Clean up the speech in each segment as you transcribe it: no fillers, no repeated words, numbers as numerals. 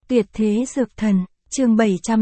Tuyệt thế dược thần, chương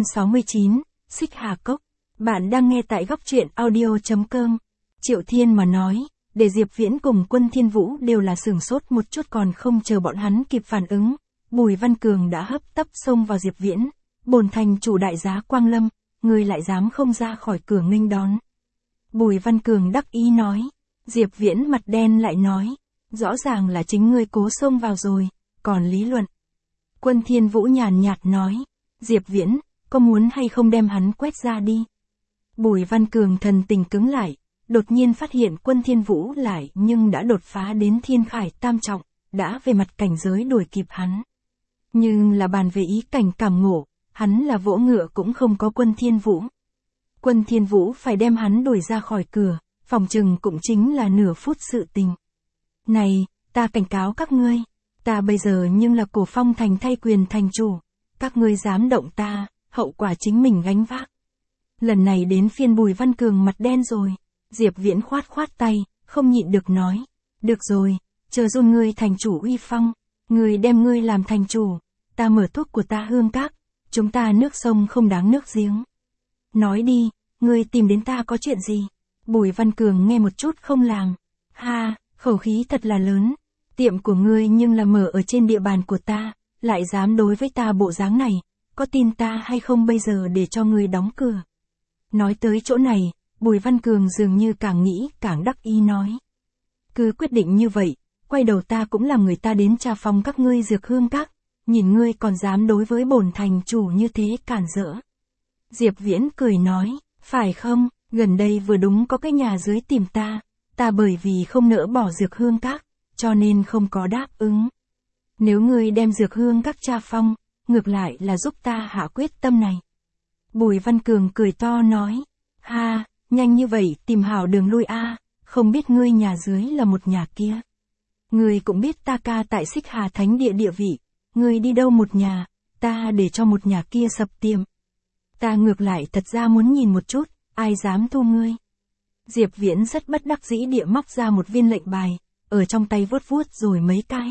769, Xích Hà Cốc. Bạn đang nghe tại góc truyện audio.com. Triệu Thiên mà nói, để Diệp Viễn cùng Quân Thiên Vũ đều là sửng sốt một chút, còn không chờ bọn hắn kịp phản ứng. Bùi Văn Cường đã hấp tấp xông vào Diệp Viễn. Bổn thành chủ đại giá Quang Lâm, ngươi lại dám không ra khỏi cửa nghênh đón. Bùi Văn Cường đắc ý nói. Diệp Viễn mặt đen lại nói, rõ ràng là chính ngươi cố xông vào rồi, còn lý luận. Quân Thiên Vũ nhàn nhạt nói, Diệp Viễn, có muốn hay không đem hắn quét ra đi. Bùi Văn Cường thần tình cứng lại, đột nhiên phát hiện Quân Thiên Vũ lại nhưng đã đột phá đến thiên khải tam trọng, đã về mặt cảnh giới đuổi kịp hắn. Nhưng là bàn về ý cảnh cảm ngộ, hắn là vỗ ngựa cũng không có Quân Thiên Vũ. Quân Thiên Vũ phải đem hắn đuổi ra khỏi cửa, phòng chừng cũng chính là nửa phút sự tình. Này, ta cảnh cáo các ngươi, ta bây giờ nhưng là Cổ Phong thành thay quyền thành chủ, các ngươi dám động ta, hậu quả chính mình gánh vác. Lần này đến phiên Bùi Văn Cường mặt đen rồi, Diệp Viễn khoát khoát tay, không nhịn được nói, được rồi, chờ run ngươi thành chủ uy phong, ngươi đem ngươi làm thành chủ, ta mở thuốc của ta Hương Các, chúng ta nước sông không đáng nước giếng. Nói đi, ngươi tìm đến ta có chuyện gì? Bùi Văn Cường nghe một chút không làng, ha, khẩu khí thật là lớn, tiệm của ngươi nhưng là mở ở trên địa bàn của ta, lại dám đối với ta bộ dáng này, có tin ta hay không bây giờ để cho ngươi đóng cửa. Nói tới chỗ này, Bùi Văn Cường dường như càng nghĩ càng đắc ý nói. Cứ quyết định như vậy, quay đầu ta cũng làm người ta đến tra phòng các ngươi dược Hương Các, nhìn ngươi còn dám đối với bổn thành chủ như thế cản rỡ. Diệp Viễn cười nói, phải không, gần đây vừa đúng có cái nhà dưới tìm ta bởi vì không nỡ bỏ dược Hương Các, cho nên không có đáp ứng. Nếu ngươi đem dược Hương Các tra phong, ngược lại là giúp ta hạ quyết tâm này. Bùi Văn Cường cười to nói, ha, nhanh như vậy tìm hảo đường lui a, không biết ngươi nhà dưới là một nhà kia. Ngươi cũng biết ta ca tại Xích Hà Thánh địa địa vị, ngươi đi đâu một nhà, ta để cho một nhà kia sập tiệm. Ta ngược lại thật ra muốn nhìn một chút, ai dám thu ngươi. Diệp Viễn rất bất đắc dĩ địa móc ra một viên lệnh bài, ở trong tay vuốt vuốt rồi mấy cái.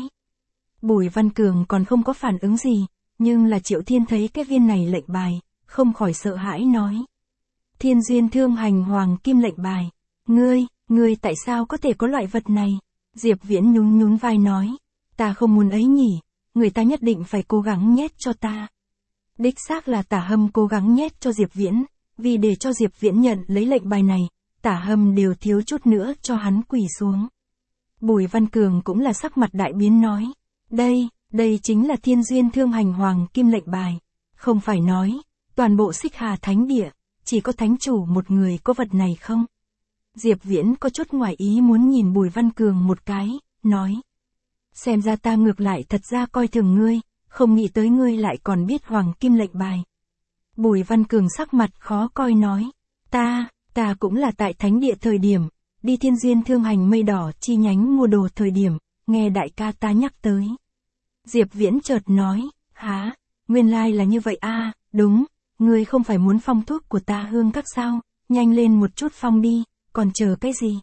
Bùi Văn Cường còn không có phản ứng gì, nhưng là Triệu Thiên thấy cái viên này lệnh bài, không khỏi sợ hãi nói. Thiên Duyên Thương Hành Hoàng Kim lệnh bài, ngươi tại sao có thể có loại vật này? Diệp Viễn nhún nhún vai nói, ta không muốn ấy nhỉ, người ta nhất định phải cố gắng nhét cho ta. Đích xác là Tả Hâm cố gắng nhét cho Diệp Viễn, vì để cho Diệp Viễn nhận lấy lệnh bài này, Tả Hâm đều thiếu chút nữa cho hắn quỳ xuống. Bùi Văn Cường cũng là sắc mặt đại biến nói, đây chính là Thiên Duyên Thương Hành Hoàng Kim lệnh bài, không phải nói, toàn bộ Xích Hà Thánh địa, chỉ có thánh chủ một người có vật này không? Diệp Viễn có chút ngoài ý muốn nhìn Bùi Văn Cường một cái, nói, xem ra ta ngược lại thật ra coi thường ngươi, không nghĩ tới ngươi lại còn biết Hoàng Kim lệnh bài. Bùi Văn Cường sắc mặt khó coi nói, ta cũng là tại thánh địa thời điểm, đi Thiên Duyên Thương Hành Mây Đỏ chi nhánh mua đồ thời điểm, nghe đại ca ta nhắc tới. Diệp Viễn chợt nói, hả, nguyên lai là như vậy a, đúng, ngươi không phải muốn phong thuốc của ta Hương Các sao, nhanh lên một chút phong đi, còn chờ cái gì?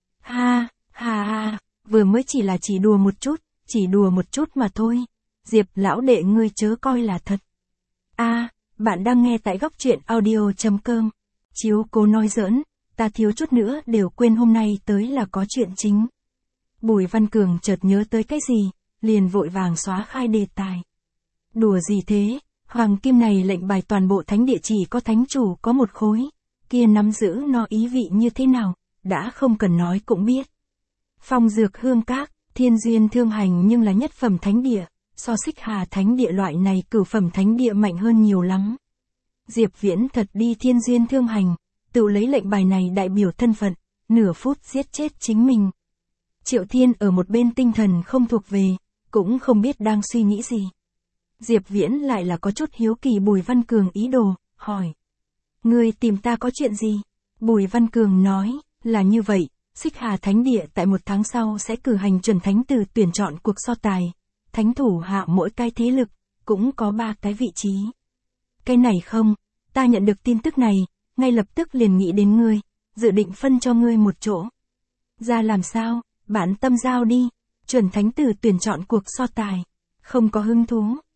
Ha, vừa mới chỉ đùa một chút mà thôi. Diệp lão đệ ngươi chớ coi là thật. Bạn đang nghe tại góc truyện audio.com. Chiếu cố nói giỡn, ta thiếu chút nữa đều quên hôm nay tới là có chuyện chính. Bùi Văn Cường chợt nhớ tới cái gì, liền vội vàng xóa khai đề tài. Đùa gì thế, Hoàng Kim này lệnh bài toàn bộ thánh địa chỉ có thánh chủ có một khối, kia nắm giữ nó ý vị như thế nào, đã không cần nói cũng biết. Phong dược Hương Các, Thiên Duyên Thương Hành nhưng là nhất phẩm thánh địa, so Xích Hà Thánh địa loại này cửu phẩm thánh địa mạnh hơn nhiều lắm. Diệp Viễn thật đi Thiên Duyên Thương Hành, tự lấy lệnh bài này đại biểu thân phận, nửa phút giết chết chính mình. Triệu Thiên ở một bên tinh thần không thuộc về, cũng không biết đang suy nghĩ gì. Diệp Viễn lại là có chút hiếu kỳ Bùi Văn Cường ý đồ, hỏi. Ngươi tìm ta có chuyện gì? Bùi Văn Cường nói, là như vậy, Xích Hà Thánh địa tại 1 tháng sau sẽ cử hành chuẩn thánh tử tuyển chọn cuộc so tài. Thánh thủ hạ mỗi cái thế lực, cũng có 3 cái vị trí. Cái này không, ta nhận được tin tức này, ngay lập tức liền nghĩ đến ngươi, dự định phân cho ngươi một chỗ. Ra làm sao, bạn tâm giao đi, chuẩn thánh tử tuyển chọn cuộc so tài. Không có hứng thú,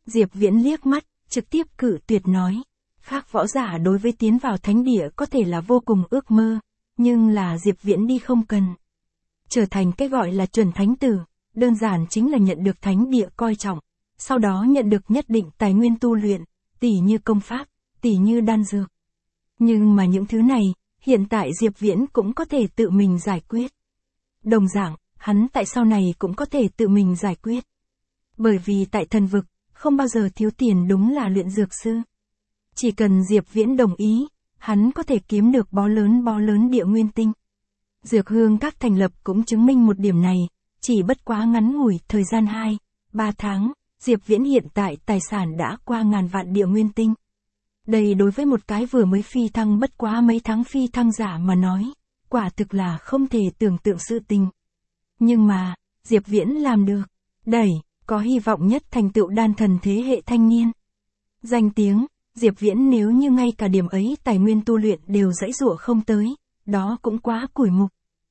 Diệp Viễn liếc mắt, trực tiếp cự tuyệt nói. Khác võ giả đối với tiến vào thánh địa có thể là vô cùng ước mơ, nhưng là Diệp Viễn đi không cần. Trở thành cái gọi là chuẩn thánh tử, đơn giản chính là nhận được thánh địa coi trọng, sau đó nhận được nhất định tài nguyên tu luyện, tỉ như công pháp, tỉ như đan dược. Nhưng mà những thứ này, hiện tại Diệp Viễn cũng có thể tự mình giải quyết. Đồng dạng, hắn tại sau này cũng có thể tự mình giải quyết. Bởi vì tại thần vực, không bao giờ thiếu tiền đúng là luyện dược sư. Chỉ cần Diệp Viễn đồng ý, hắn có thể kiếm được bó lớn địa nguyên tinh. Dược hương các thành lập cũng chứng minh một điểm này, chỉ bất quá ngắn ngủi thời gian 2-3 tháng, Diệp Viễn hiện tại tài sản đã qua 1000 vạn địa nguyên tinh. Đây đối với một cái vừa mới phi thăng bất quá mấy tháng phi thăng giả mà nói, quả thực là không thể tưởng tượng sự tình. Nhưng mà, Diệp Viễn làm được, đẩy, có hy vọng nhất thành tựu đan thần thế hệ thanh niên. Danh tiếng, Diệp Viễn nếu như ngay cả điểm ấy tài nguyên tu luyện đều dãy dụa không tới, đó cũng quá củi mục.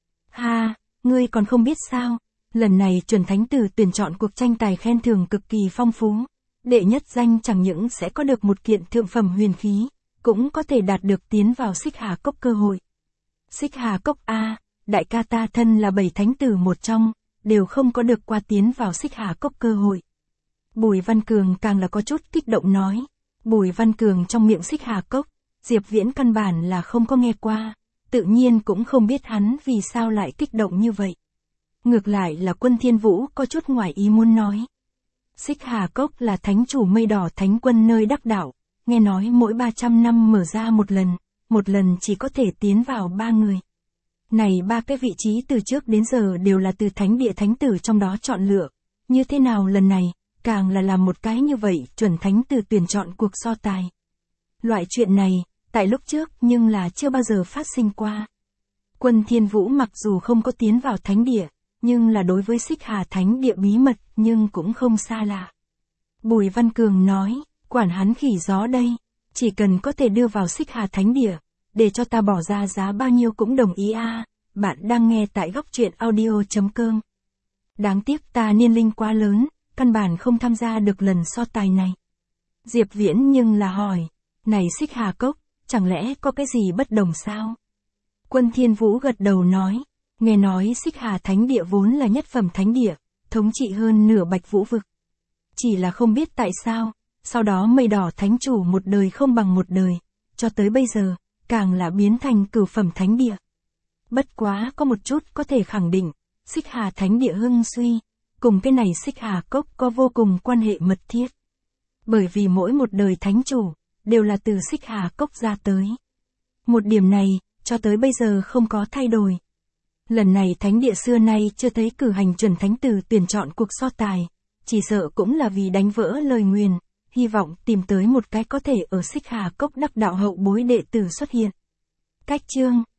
Ha, ngươi còn không biết sao, lần này chuẩn thánh tử tuyển chọn cuộc tranh tài khen thưởng cực kỳ phong phú. Đệ nhất danh chẳng những sẽ có được một kiện thượng phẩm huyền khí, cũng có thể đạt được tiến vào Xích Hà Cốc cơ hội. Xích Hà Cốc A, đại ca ta thân là 7 thánh tử một trong, đều không có được qua tiến vào Xích Hà Cốc cơ hội. Bùi Văn Cường càng là có chút kích động nói. Bùi Văn Cường trong miệng Xích Hà Cốc, Diệp Viễn căn bản là không có nghe qua, tự nhiên cũng không biết hắn vì sao lại kích động như vậy. Ngược lại là Quân Thiên Vũ có chút ngoài ý muốn nói. Xích Hà Cốc là thánh chủ mây đỏ thánh quân nơi đắc đạo, nghe nói mỗi 300 năm mở ra một lần chỉ có thể tiến vào 3 người. Này 3 cái vị trí từ trước đến giờ đều là từ thánh địa thánh tử trong đó chọn lựa, như thế nào lần này, càng là làm một cái như vậy chuẩn thánh tử tuyển chọn cuộc so tài. Loại chuyện này, tại lúc trước nhưng là chưa bao giờ phát sinh qua. Quân Thiên Vũ mặc dù không có tiến vào thánh địa, nhưng là đối với Xích Hà thánh địa bí mật nhưng cũng không xa lạ. Bùi Văn Cường nói, quản hắn khỉ gió đây, chỉ cần có thể đưa vào Xích Hà thánh địa, để cho ta bỏ ra giá bao nhiêu cũng đồng ý a. Bạn đang nghe tại góc truyện audio.com. Đáng tiếc ta niên linh quá lớn, căn bản không tham gia được lần so tài này. Diệp Viễn nhưng là hỏi, này Xích Hà Cốc, chẳng lẽ có cái gì bất đồng sao? Quân Thiên Vũ gật đầu nói, nghe nói Xích Hà thánh địa vốn là nhất phẩm thánh địa, thống trị hơn nửa Bạch Vũ vực. Chỉ là không biết tại sao, sau đó mây đỏ thánh chủ một đời không bằng một đời, cho tới bây giờ, càng là biến thành cửu phẩm thánh địa. Bất quá có một chút có thể khẳng định, Xích Hà thánh địa hưng suy, cùng cái này Xích Hà Cốc có vô cùng quan hệ mật thiết. Bởi vì mỗi một đời thánh chủ, đều là từ Xích Hà Cốc ra tới. Một điểm này, cho tới bây giờ không có thay đổi. Lần này thánh địa xưa nay chưa thấy cử hành chuẩn thánh tử tuyển chọn cuộc so tài, chỉ sợ cũng là vì đánh vỡ lời nguyền, hy vọng tìm tới một cái có thể ở Xích Hà Cốc đắc đạo hậu bối đệ tử xuất hiện. Cách chương